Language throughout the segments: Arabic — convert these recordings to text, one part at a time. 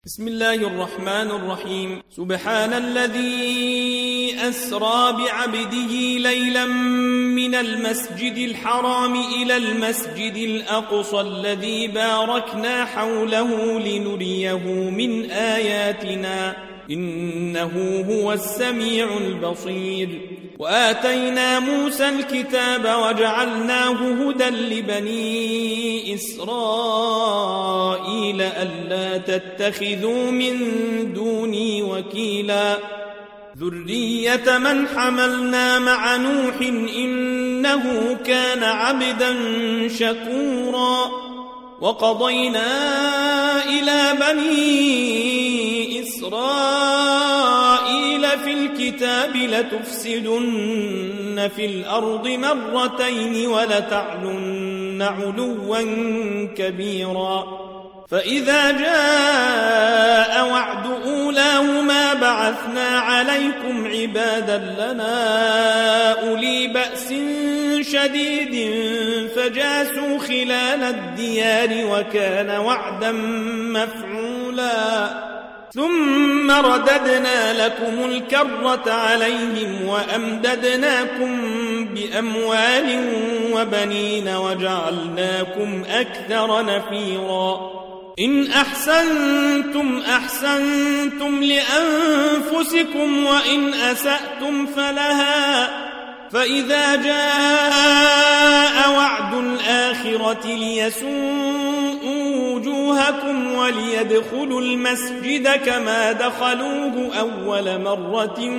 بسم الله الرحمن الرحيم. سبحان الذي أسرى بعبده ليلا من المسجد الحرام إلى المسجد الأقصى الذي باركنا حوله لنريه من آياتنا إنه هو السميع البصير. وآتينا موسى الكتاب وجعلناه هدى لبني إسرائيل ألا تتخذوا من دوني وكيلا ذرية من حملنا مع نوح إنه كان عبدا شكورا. وقضينا إلى بني إسرائيل في الكتاب لتفسدن في الأرض مرتين ولتعلن علوا كبيرا. فإذا جاء وعد أولاهما بعثنا عليكم عبادا لنا أولي بأس شديد فجاسوا خلال الديار وكان وعدا مفعولا. ثم رددنا لكم الكرة عليهم وأمددناكم بأموال وبنين وجعلناكم أكثر نفيرا. إن أحسنتم أحسنتم لأنفسكم وإن أسأتم فلها. فإذا جاء وعد الآخرة ليسوءوا وجوهكم وليدخلوا المسجد كما دخلوه أول مرة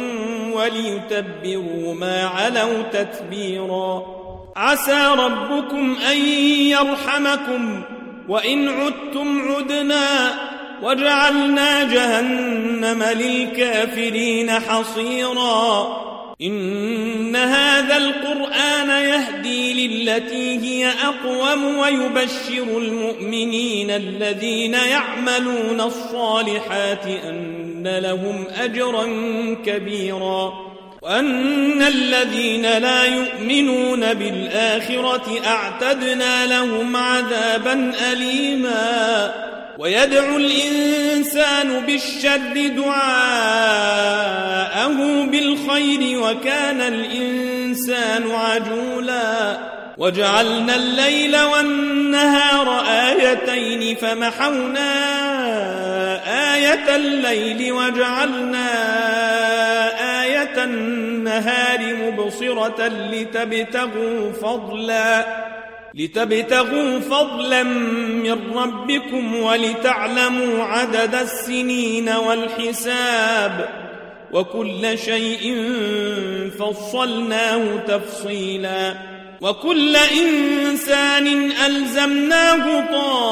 وليتبروا ما علوا تتبيرا. عسى ربكم أن يرحمكم وإن عدتم عدنا وجعلنا جهنم للكافرين حصيرا. إن هذا القرآن يهدي للتي هي أقوم ويبشر المؤمنين الذين يعملون الصالحات أن لهم أجرا كبيرا وأن الذين لا يؤمنون بالآخرة أعتدنا لهم عذابا أليما. ويدعو الإنسان بالشر دعاءه بالخير وكان الإنسان عجولا. وجعلنا الليل والنهار آيتين فمحونا آية الليل وجعلنا آية النهار مبصرة لتبتغوا فضلا من ربكم ولتعلموا عدد السنين والحساب وكل شيء فصلناه تفصيلا. وكل إنسان ألزمناه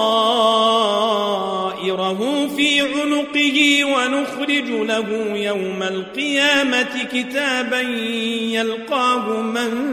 طائره في عنقه ونخرج له يوم القيامة كتابا يلقاه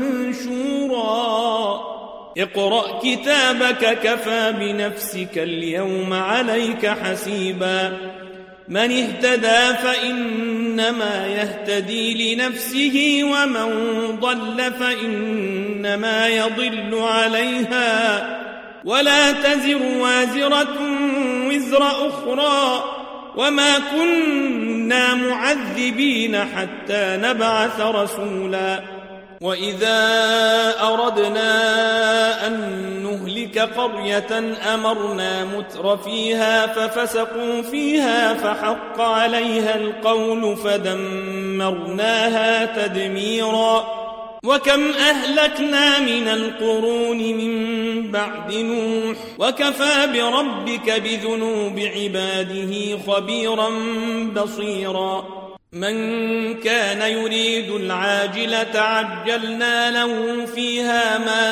منشورا. اقرأ كتابك كفى بنفسك اليوم عليك حسيبا. من اهتدى فإنما يهتدي لنفسه ومن ضل فإنما يضل عليها ولا تزر وازرة وزر أخرى وما كنا معذبين حتى نبعث رسولا. وإذا أردنا أن نهلك قرية أمرنا متر فيها ففسقوا فيها فحق عليها القول فدمرناها تدميرا. وكم أهلكنا من القرون من بعد نوح وكفى بربك بذنوب عباده خبيرا بصيرا. من كان يريد العاجلة عجلنا له فيها ما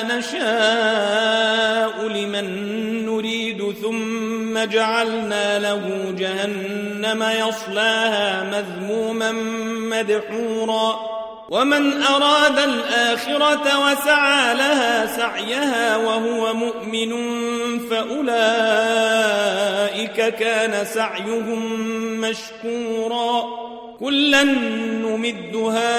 نشاء لمن نريد ثم جعلنا له جهنم يصلاها مذموما مدحورا. ومن أراد الآخرة وسعى لها سعيها وهو مؤمن فأولئك كان سعيهم مشكورا. كلا نمد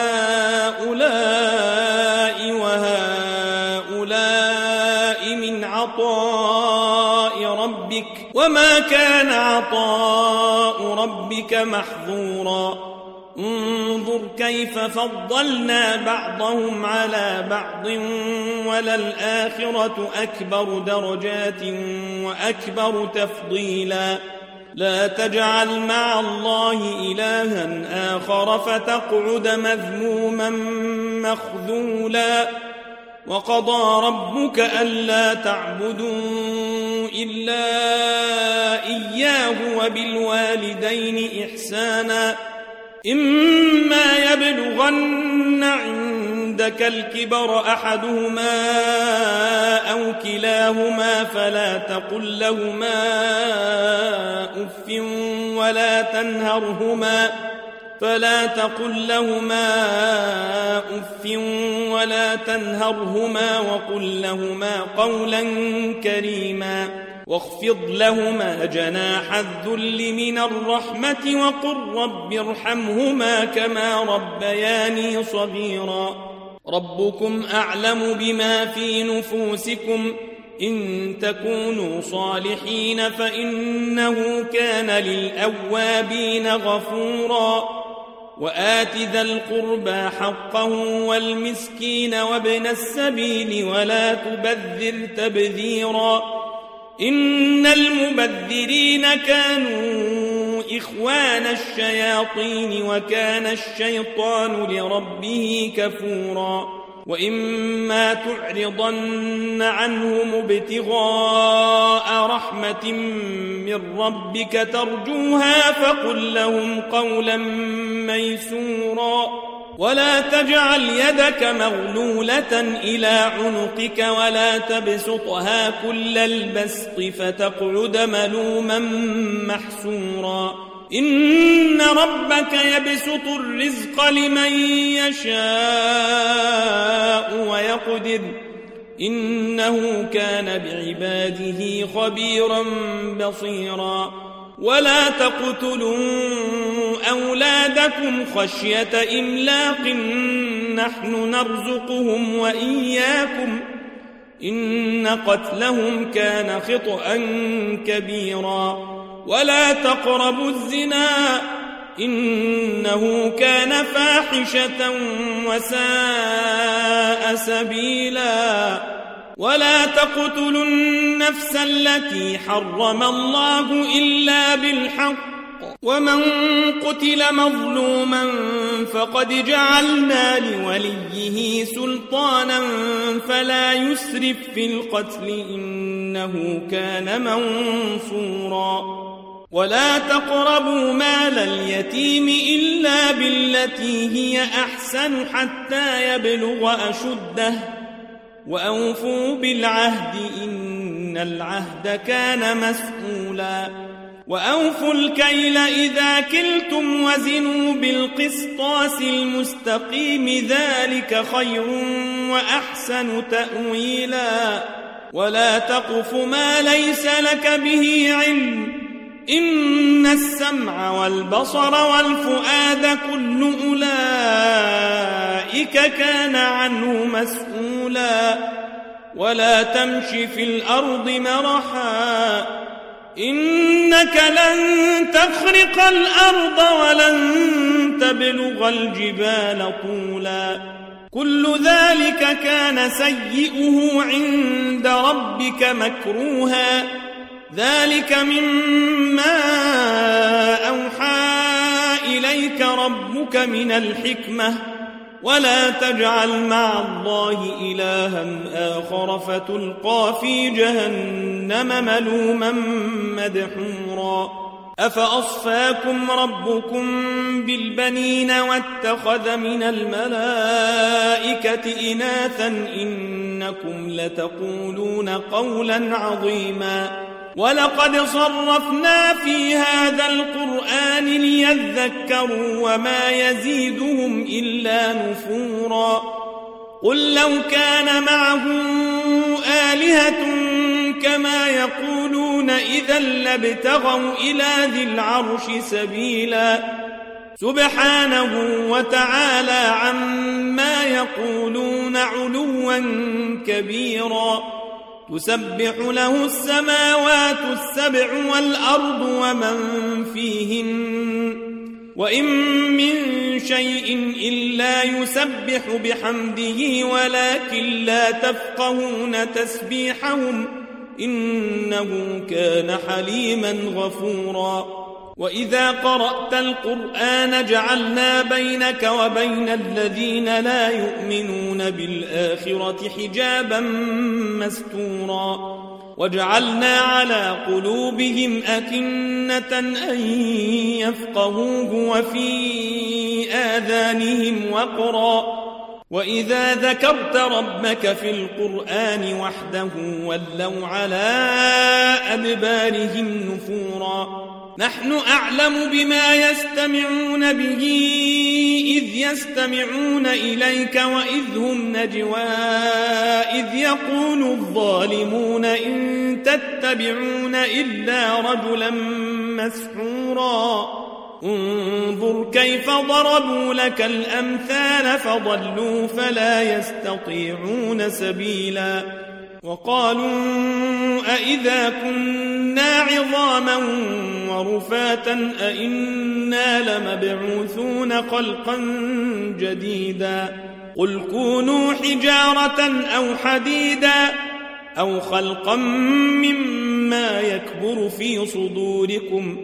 هؤلاء وهؤلاء من عطاء ربك وما كان عطاء ربك محظورا انظر كيف فضلنا بعضهم على بعض وللآخرة أكبر درجات وأكبر تفضيلا لا تجعل مع الله إلها آخر فتقعد مذموما مخذولا وقضى ربك ألا تعبدوا إلا إياه وبالوالدين إحسانا إما يبلغن عندك الكبر أحدهما أو كلاهما فلا تقل لهما أف ولا تنهرهما وقل لهما قولا كريما واخفض لهما جناح الذل من الرحمة وقل رب ارحمهما كما ربياني صغيرا ربكم أعلم بما في نفوسكم إن تكونوا صالحين فإنه كان للأوابين غفورا وآت ذا القربى حقه والمسكين وابن السبيل ولا تبذر تبذيرا إن المبذرين كانوا إخوان الشياطين وكان الشيطان لربه كفورا وإما تعرضن عنهم ابتغاء رحمة من ربك ترجوها فقل لهم قولا ميسورا ولا تجعل يدك مغلولة إلى عنقك ولا تبسطها كل البسط فتقعد ملوما محسورا إن ربك يبسط الرزق لمن يشاء ويقدر إنه كان بعباده خبيرا بصيرا ولا تقتلوا أولادكم خشية إملاق نحن نرزقهم وإياكم إن قتلهم كان خطأ كبيرا ولا تقربوا الزنا إنه كان فاحشة وساء سبيلا ولا تقتلوا النفس التي حرم الله إلا بالحق ومن قتل مظلوما فقد جعلنا لوليه سلطانا فلا يسرف في القتل إنه كان منصورا ولا تقربوا مال اليتيم إلا بالتي هي أحسن حتى يبلغ أشده وأوفوا بالعهد إن العهد كان مسؤولا وأوفوا الكيل إذا كلتم وزنوا بالقسطاس المستقيم ذلك خير وأحسن تأويلا ولا تقف ما ليس لك به علم إن السمع والبصر والفؤاد كل أولئك كان عنه مسؤولا ولا تمش في الأرض مرحا إنك لن تخرق الأرض ولن تبلغ الجبال طولا كل ذلك كان سيئه عند ربك مكروها ذلك مما أوحى إليك ربك من الحكمة ولا تجعل مع الله إلها آخر فتلقى في جهنم ملوما مدحورا أفأصفاكم ربكم بالبنين واتخذ من الملائكة إناثا إنكم لتقولون قولا عظيما ولقد صرفنا في هذا القرآن ليذكروا وما يزيدهم إلا نفورا قل لو كان معه آلهة كما يقولون إذا لابتغوا إلى ذي العرش سبيلا سبحانه وتعالى عما يقولون علوا كبيرا تسبح له السماوات السبع والأرض ومن فيهن وإن من شيء إلا يسبح بحمده ولكن لا تفقهون تسبيحهم إنه كان حليما غفورا وإذا قرأت القرآن جعلنا بينك وبين الذين لا يؤمنون بالآخرة حجابا مستورا وجعلنا على قلوبهم أكنة أن يفقهوه وفي آذانهم وقرا وإذا ذكرت ربك في القرآن وحده ولوا على أدبارهم نفورا نحن أعلم بما يستمعون به إذ يستمعون إليك وإذ هم نجوى إذ يقول الظالمون إن تتبعون إلا رجلا مسحورا انظر كيف ضربوا لك الأمثال فضلوا فلا يستطيعون سبيلا وقالوا أئذا كنا عظاما ورفاتا أئنا لمبعوثون خلقا جديدا قل كونوا حجارة أو حديدا أو خلقا مما يكبر في صدوركم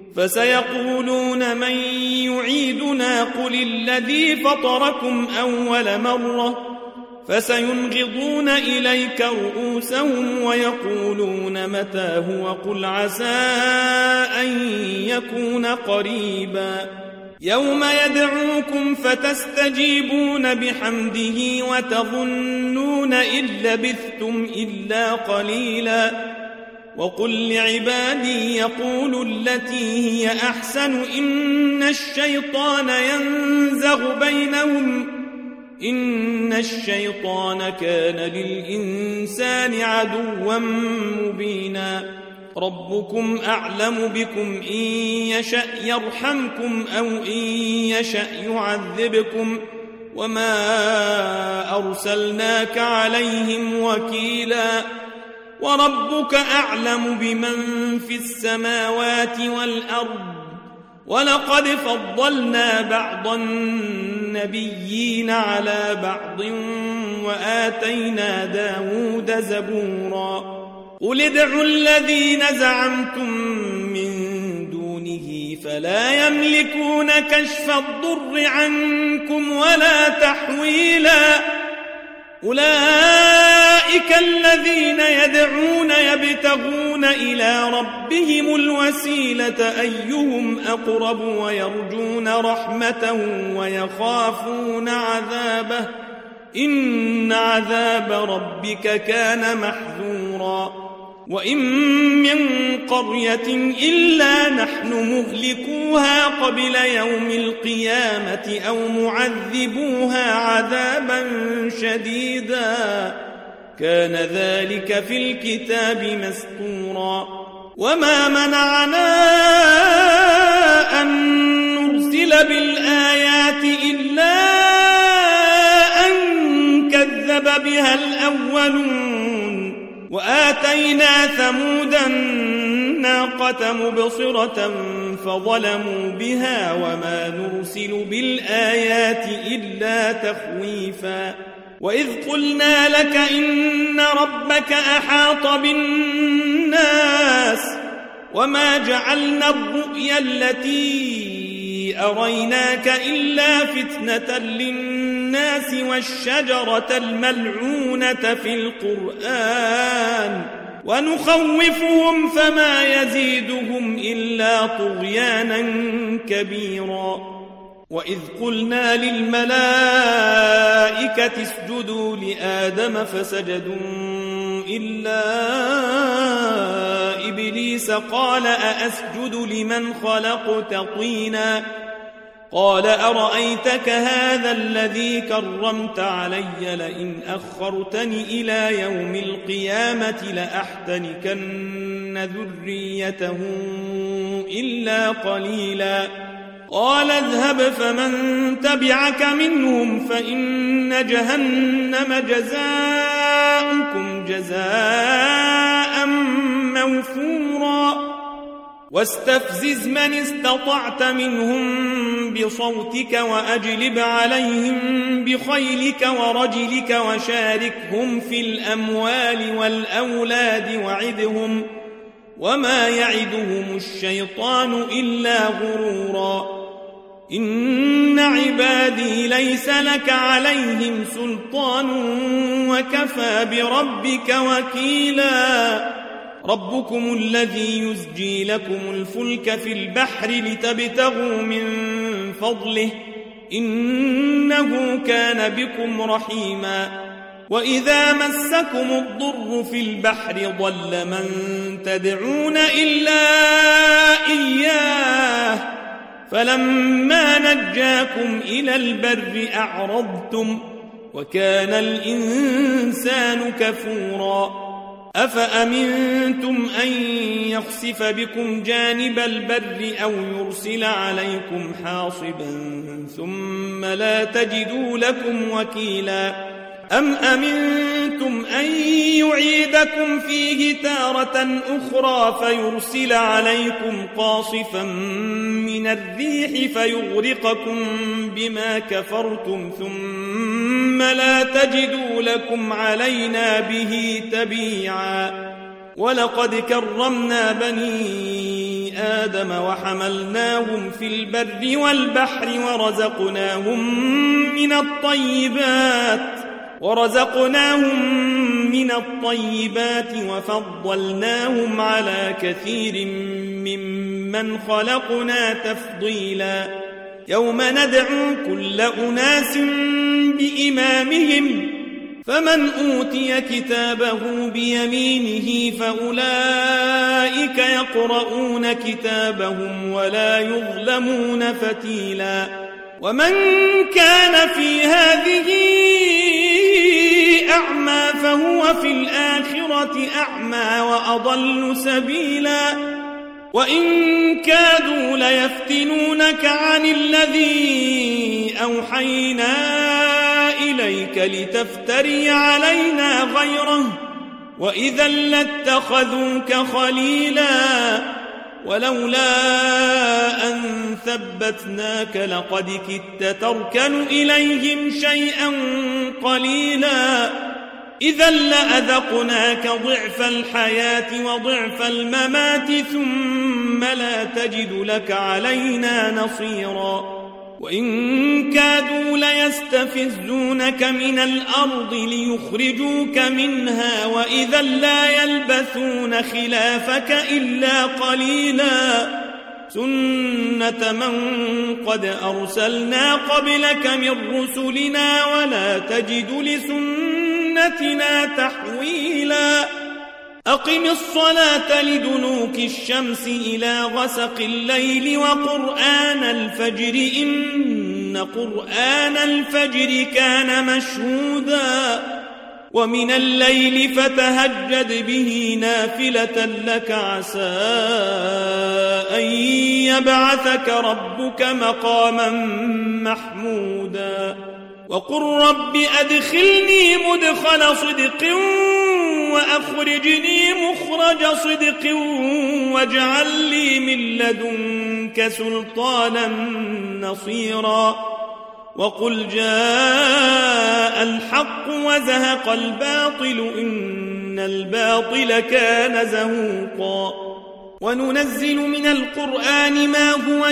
فسيقولون من يعيدنا قل الذي فطركم أول مرة فسينغضون إليك رؤوسهم ويقولون متى هو قل عسى أن يكون قريبا يوم يدعوكم فتستجيبون بحمده وتظنون إن لبثتم إلا قليلا وقل لعبادي يقولوا التي هي أحسن إن الشيطان ينزغ بينهم إن الشيطان كان للإنسان عدوا مبينا ربكم أعلم بكم إن يشأ يرحمكم أو إن يشأ يعذبكم وما أرسلناك عليهم وكيلا وربك أعلم بمن في السماوات والأرض ولقد فضلنا بعض النبيين على بعض وآتينا داود زبورا قل ادعوا الذين زعمتم من دونه فلا يملكون كشف الضر عنكم ولا تحويلا أولئك الذين يدعون يبتغون إلى ربهم الوسيلة أيهم أقرب ويرجون رحمته ويخافون عذابه إن عذاب ربك كان محذورا وإن من قرية إلا نحن مهلكوها قبل يوم القيامة أو معذبوها عذابا شديدا كان ذلك في الكتاب مسطورا وما منعنا أن نرسل بالآيات إلا أن كذب بها الأولون وآتينا ثمود الناقة مبصرة فظلموا بها وما نرسل بالآيات إلا تخويفا وإذ قلنا لك إن ربك أحاط بالناس وما جعلنا الرؤيا التي أريناك إلا فتنة للناس والشجرة الملعونة في القرآن ونخوفهم فما يزيدهم إلا طغيانا كبيرا وإذ قلنا للملائكة اسجدوا لآدم فسجدوا إلا إبليس قال أأسجد لمن خلقت طينا قال أرأيتك هذا الذي كرمت علي لئن أخرتني إلى يوم القيامة لأحتنكن ذريته إلا قليلا قال اذهب فمن تبعك منهم فإن جهنم جزاؤكم جزاؤكم جزاء موفورا واستفزز من استطعت منهم بصوتك وأجلب عليهم بخيلك ورجلك وشاركهم في الأموال والأولاد وعدهم وما يعدهم الشيطان إلا غرورا إن عبادي ليس لك عليهم سلطان وكفى بربك وكيلا ربكم الذي يزجي لكم الفلك في البحر لتبتغوا من فضله إنه كان بكم رحيما وإذا مسكم الضر في البحر ضل من تدعون إلا إياه فلما نجاكم إلى البر أعرضتم وكان الإنسان كفورا أفأمنتم أن يخسف بكم جانب البر أو يرسل عليكم حاصبا ثم لا تجدوا لكم وكيلا أم أمنتم أن يعيدكم فيه تارة أخرى فيرسل عليكم قاصفا من الريح فيغرقكم بما كفرتم ثم لا تجدوا لكم علينا به تبيعا ولقد كرمنا بني آدم وحملناهم في البر والبحر ورزقناهم من الطيبات وفضلناهم على كثير ممن خلقنا تفضيلا يوم ندعو كل أناس بإمامهم فمن أوتي كتابه بيمينه فأولئك يقرؤون كتابهم ولا يظلمون فتيلا ومن كان في هذه أعمى فهو في الآخرة أعمى وأضل سبيلا وإن كادوا ليفتنونك عن الذي أوحينا إليك لتفتري علينا غيره وإذا لاتخذوك خليلا ولولا أن ثبتناك لقد كدت تركن إليهم شيئا قليلا إذا لأذقناك ضعف الحياة وضعف الممات ثم لا تجد لك علينا نصيرا وإن كادوا ليستفزونك من الأرض ليخرجوك منها وإذا لا يلبثون خلافك إلا قليلا سنة من قد أرسلنا قبلك من رسلنا ولا تجد لسنتنا تحويلا أقم الصلاة لدنوك الشمس إلى غسق الليل وقرآن الفجر إن قرآن الفجر كان مشهودا ومن الليل فتهجد به نافلة لك عسى أن يبعثك ربك مقاما محمودا وقل رب أدخلني مدخل صدق وأخرجني مخرج صدق واجعل لي من لدنك سلطانا نصيرا وقل جاء الحق وزهق الباطل إن الباطل كان زهوقا وننزل من القرآن ما هو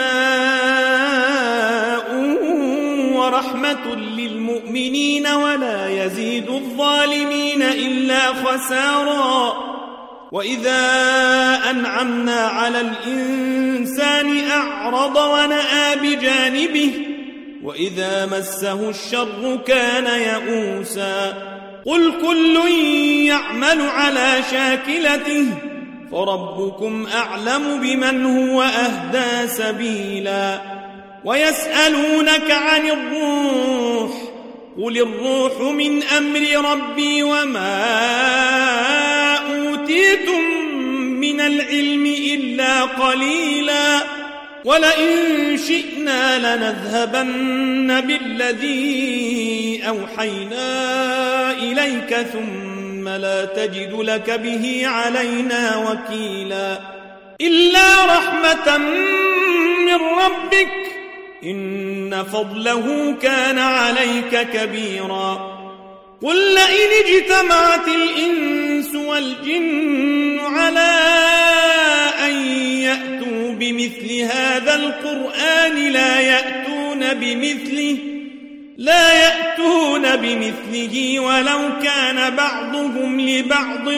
شفاء ورحمة للمؤمنين ولا يزيد الظالمين إلا خسارا وإذا أنعمنا على الإنسان أعرض ونأى بجانبه وإذا مسه الشر كان يئوسا قل كل يعمل على شاكلته فربكم أعلم بمن هو أهدى سبيلا ويسألونك عن الروح قل الروح من أمر ربي وما أوتيتم من العلم إلا قليلا ولئن شئنا لنذهبن بالذي أوحينا إليك ثم لا تجد لك به علينا وكيلا إلا رحمة من ربك إن فضله كان عليك كبيرا قل لئن اجتمعت الإنس والجن على أن يأتوا بمثل هذا القرآن لا يأتون بمثله ولو كان بعضهم لبعض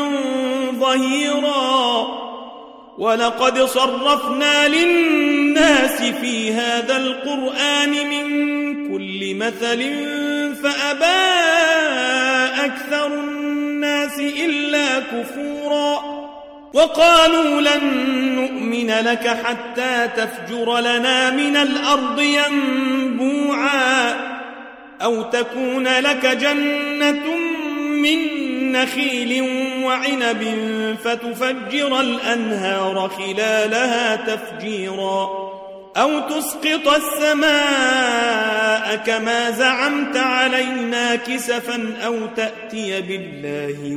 ظهيرا ولقد صرفنا للناس في هذا القرآن من كل مثل فأبى أكثر الناس إلا كفورا وقالوا لن نؤمن لك حتى تفجر لنا من الأرض ينبوعا أو تكون لك جنة من نخيل وعنب فتفجر الأنهار خلالها تفجيرا أو تسقط السماء كما زعمت علينا كسفا أو تأتي بالله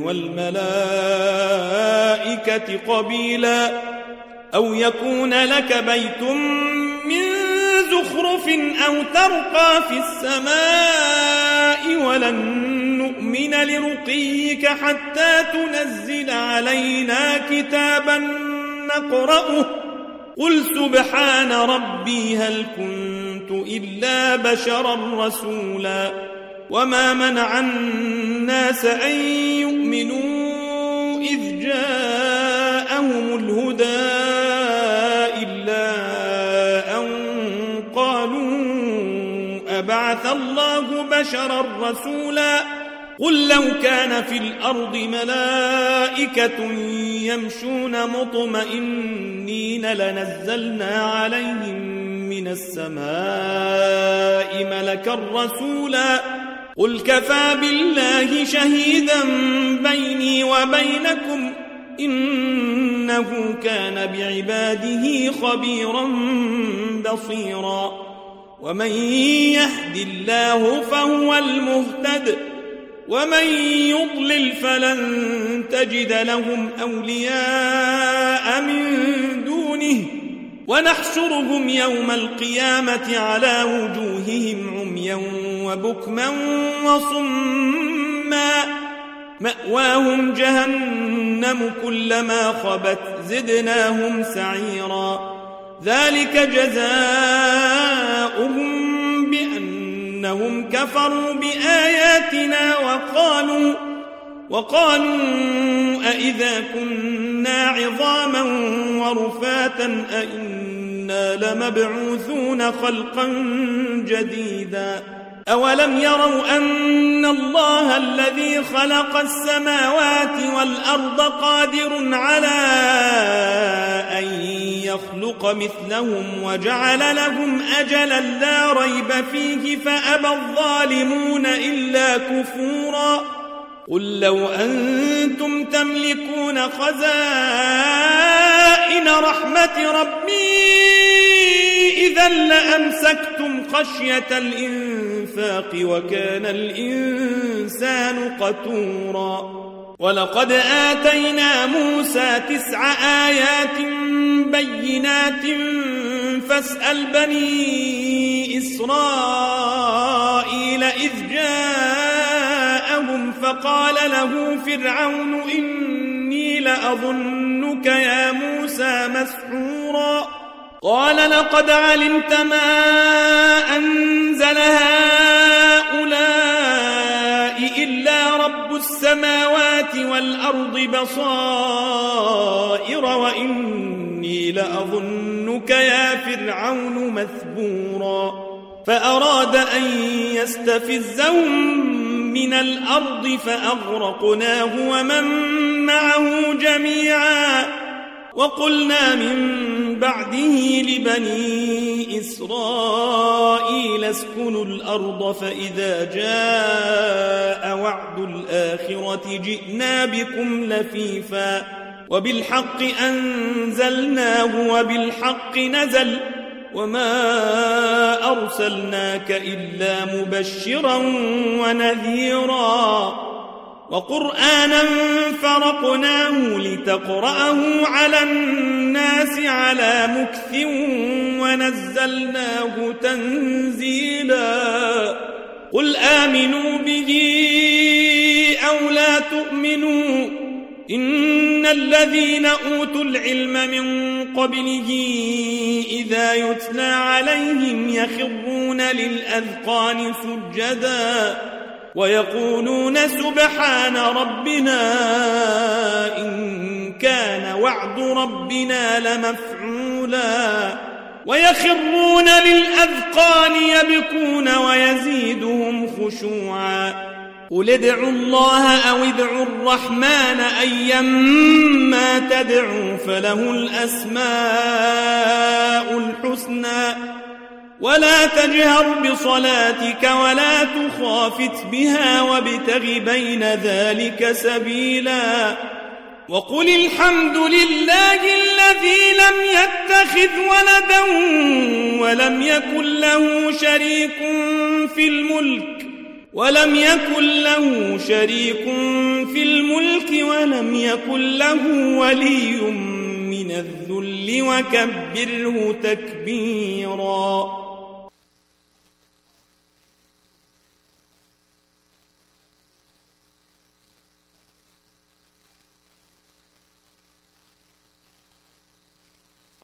والملائكة قبيلا أو يكون لك بيت من زخرف أو ترقى في السماء ولن نؤمن لرقيك حتى تنزل علينا كتابا نقرأه قل سبحان ربي هل كنت إلا بشرا رسولا وما منع الناس أن يؤمنوا إذ جاءهم الهدى إلا أن قالوا أبعث الله بشرا رسولا قل لو كان في الأرض ملائكة يمشون مطمئنين لنزلنا عليهم من السماء ملكا رسولا قل كفى بالله شهيدا بيني وبينكم إنه كان بعباده خبيرا بصيرا ومن يهد الله فهو المهتد ومن يضلل فلن تجد لهم أولياء من دونه ونحشرهم يوم القيامة على وجوههم عميا وبكما وصما مأواهم جهنم كلما خبت زدناهم سعيرا ذلك جزاؤهم بأنهم كفروا بآياتنا وقالوا أئذا كنا عظاما ورفاتا أئنا لمبعوثون خلقا جديدا أولم يروا أن الله الذي خلق السماوات والأرض قادر على أن يخلق مثلهم وجعل لهم أجلا لا ريب فيه فأبى الظالمون إلا كفورا قل لو أنتم تملكون خزائن رحمة ربي إذا لأمسكتم خشية الإنفاق وكان الإنسان قتورا ولقد آتينا موسى 9 آيات بينات فاسأل بني إسرائيل إذ جاءهم فقال له فرعون إني لأظنك يا موسى مسحورا قال لقد علمت ما أنزل هؤلاء إلا رب السماوات والأرض بصائر وإني لأظنك يا فرعون مثبورا فأراد أن يستفزهم من الأرض فأغرقناه ومن معه جميعا وقلنا من بعده لبني إسرائيل اسكنوا الأرض فإذا جاء وعد الآخرة جئنا بكم لفيفا وبالحق أنزلناه وبالحق نزل وما أرسلناك إلا مبشرا ونذيرا وقرآنا فرقناه لتقرأه على الناس على مكث ونزلناه تنزيلا قل آمنوا به أو لا تؤمنوا إن الذين أوتوا العلم من قبله إذا يتلى عليهم يخرون للأذقان سجدا ويقولون سبحان ربنا إن كان وعد ربنا لمفعولا ويخرون للأذقان يبكون ويزيدهم خشوعا قل ادعوا الله أو ادعوا الرحمن أيما تدعوا فله الأسماء الحسنى ولا تجهر بصلاتك ولا تخافت بها وابتغ بين ذلك سبيلا وقل الحمد لله الذي لم يتخذ ولدا ولم يكن له شريك في الملك ولم يكن له ولي من الذل وكبره تكبيرا